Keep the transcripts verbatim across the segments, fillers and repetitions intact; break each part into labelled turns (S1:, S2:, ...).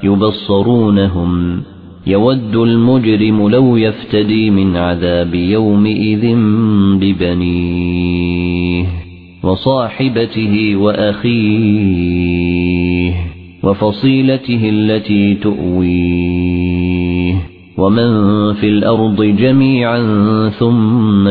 S1: يبصرونهم يود المجرم لو يفتدي من عذاب يومئذ ببنيه وصاحبته وأخيه وفصيلته التي تؤويه ومن في الأرض جميعا ثم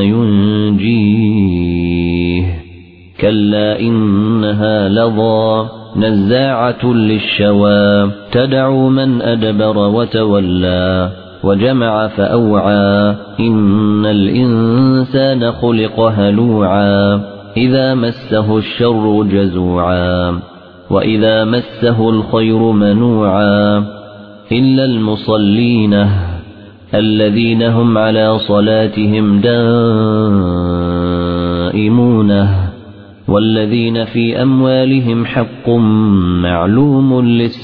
S1: ينجيه كلا إنها لظى نزاعة للشوى تدعو من أدبر وتولى وجمع فأوعى إن الإنسان خلق هلوعا إذا مسه الشر جزوعا وإذا مسه الخير منوعا إلا المصلين الذين هم على صلاتهم دائمون والذين في أموالهم حق معلوم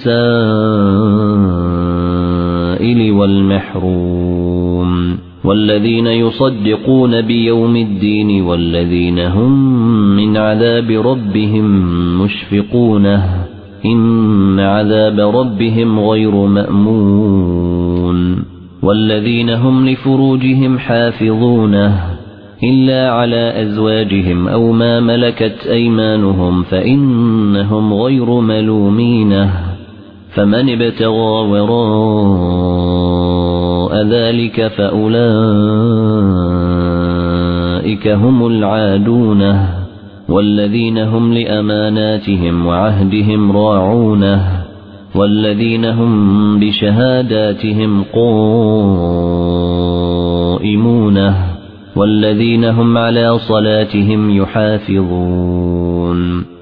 S1: للسائل والمحروم والذين يصدقون بيوم الدين والذين هم من عذاب ربهم مشفقون إن عذاب ربهم غير مأمون والذين هم لفروجهم حافظون إلا على أزواجهم أو ما ملكت أيمانهم فإنهم غير ملومين فمن ابتغى وراء ذلك فأولئك هم العادون والذين هم لأماناتهم وعهدهم راعون والذين هم بشهاداتهم قائمون والذين هم على صلاتهم يحافظون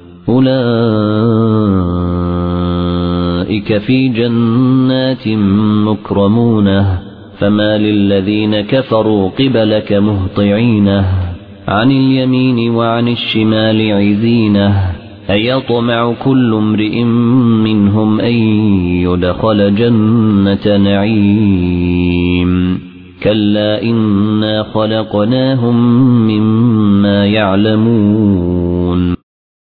S1: أولئك في جنات مكرمون فما للذين كفروا قبلك مهطعين عن اليمين وعن الشمال عزين أيطمع كل امرئ منهم أن يدخل جنة نعيم كلا إنا خلقناهم مما يعلمون